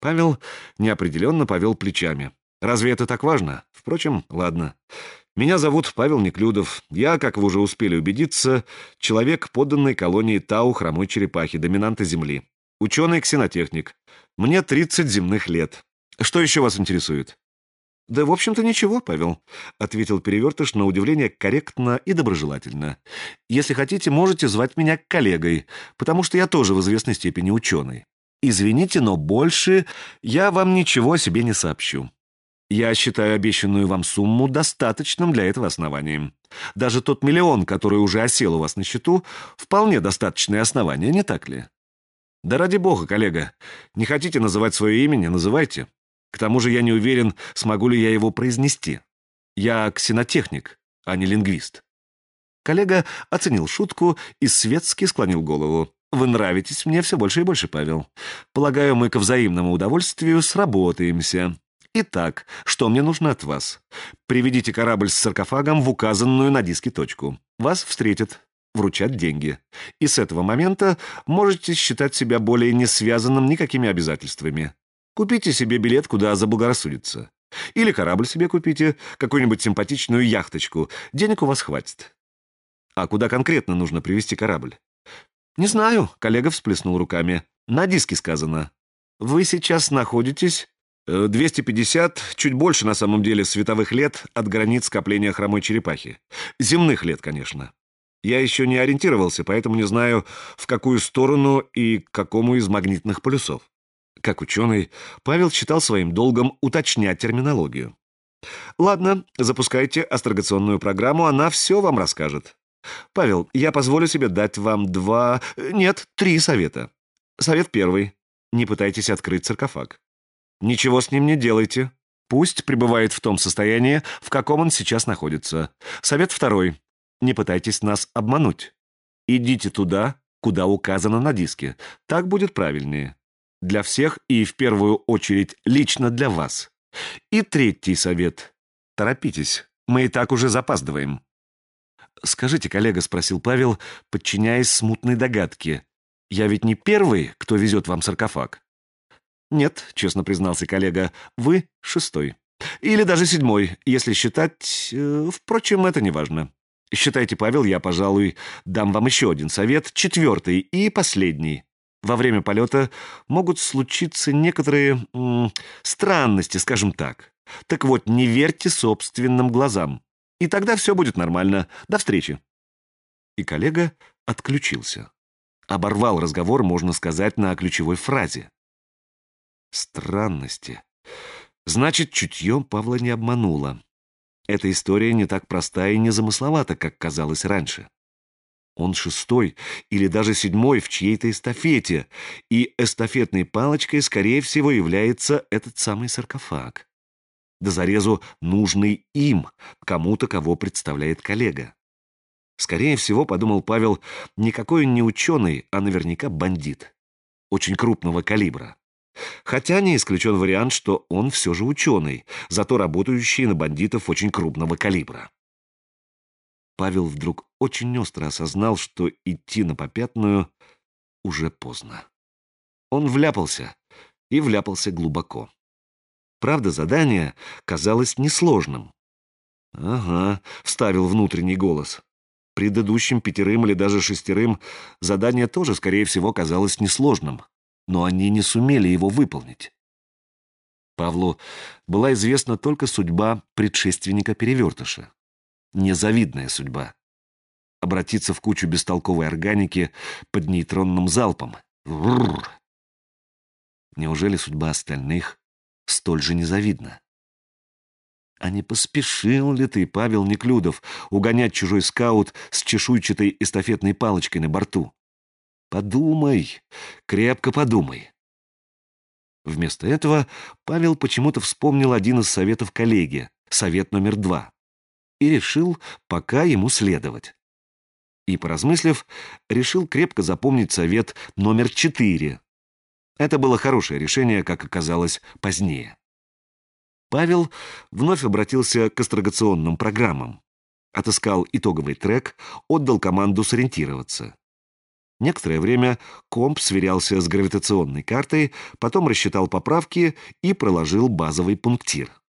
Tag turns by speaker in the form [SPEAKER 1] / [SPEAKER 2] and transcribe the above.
[SPEAKER 1] Павел неопределенно повел плечами. «Разве это так важно? Впрочем, ладно. Меня зовут Павел Неклюдов. Я, как вы уже успели убедиться, человек, подданный колонии Тау хромой черепахи, доминанта Земли. Ученый-ксенотехник. Мне 30 земных лет. Что еще вас интересует?» «Да, в общем-то, ничего, Павел», — ответил Перевертыш на удивление корректно и доброжелательно. «Если хотите, можете звать меня коллегой, потому что я тоже в известной степени ученый. Извините, но больше я вам ничего о себе не сообщу. Я считаю обещанную вам сумму достаточным для этого основанием. Даже тот миллион, который уже осел у вас на счету, вполне достаточное основание, не так ли? Да ради бога, коллега, не хотите называть свое имя, не называйте. К тому же я не уверен, смогу ли я его произнести. Я ксенотехник, а не лингвист». Коллега оценил шутку и светски склонил голову. «Вы нравитесь мне все больше и больше, Павел. Полагаю, мы ко взаимному удовольствию сработаемся. Итак, что мне нужно от вас? Приведите корабль с саркофагом в указанную на диске точку. Вас встретят, вручат деньги. И с этого момента можете считать себя более не связанным никакими обязательствами. Купите себе билет, куда заблагорассудится. Или корабль себе купите, какую-нибудь симпатичную яхточку. Денег у вас хватит. А куда конкретно нужно привезти корабль?» «Не знаю», — коллега всплеснул руками. «На диске сказано. Вы сейчас находитесь 250, чуть больше на самом деле, световых лет от границ скопления хромой черепахи. Земных лет, конечно. Я еще не ориентировался, поэтому не знаю, в какую сторону и к какому из магнитных полюсов». Как ученый, Павел считал своим долгом уточнять терминологию. «Ладно, запускайте астрогационную программу, она все вам расскажет. Павел, я позволю себе дать вам три совета. Совет первый. Не пытайтесь открыть саркофаг. Ничего с ним не делайте. Пусть пребывает в том состоянии, в каком он сейчас находится. Совет второй. Не пытайтесь нас обмануть. Идите туда, куда указано на диске. Так будет правильнее. Для всех и в первую очередь лично для вас. И третий совет. Торопитесь. Мы и так уже запаздываем». «Скажите, коллега», — спросил Павел, подчиняясь смутной догадке, «я ведь не первый, кто везет вам саркофаг?» «Нет», — честно признался коллега, — «вы шестой. Или даже седьмой, если считать... Впрочем, это не важно. Считайте, Павел, я, пожалуй, дам вам еще один совет, четвертый и последний. Во время полета могут случиться некоторые странности, скажем так. Так вот, не верьте собственным глазам. И тогда все будет нормально. До встречи». И коллега отключился. Оборвал разговор, можно сказать, на ключевой фразе. Странности. Значит, чутье Павла не обмануло. Эта история не так проста и незамысловата, как казалось раньше. Он шестой или даже седьмой в чьей-то эстафете, и эстафетной палочкой, скорее всего, является этот самый саркофаг. До зарезу нужный им, кому-то, кого представляет коллега. Скорее всего, подумал Павел, никакой он не ученый, а наверняка бандит. Очень крупного калибра. Хотя не исключен вариант, что он все же ученый, зато работающий на бандитов очень крупного калибра. Павел вдруг очень остро осознал, что идти на попятную уже поздно. Он вляпался, и вляпался глубоко. Правда, задание казалось несложным. «Ага», — вставил внутренний голос. Предыдущим 5 или даже 6 задание тоже, скорее всего, казалось несложным, но они не сумели его выполнить. Павлу была известна только судьба предшественника Перевертыша. Незавидная судьба. Обратиться в кучу бестолковой органики под нейтронным залпом. Рррр. Неужели судьба остальных столь же незавидна? А не поспешил ли ты, Павел Неклюдов, угонять чужой скаут с чешуйчатой эстафетной палочкой на борту? Подумай, крепко подумай. Вместо этого Павел почему-то вспомнил один из советов коллеги, совет номер 2, и решил пока ему следовать. И, поразмыслив, решил крепко запомнить совет номер 4. Это было хорошее решение, как оказалось позднее. Павел вновь обратился к астрогационным программам. Отыскал итоговый трек, отдал команду сориентироваться. Некоторое время комп сверялся с гравитационной картой, потом рассчитал поправки и проложил базовый пунктир.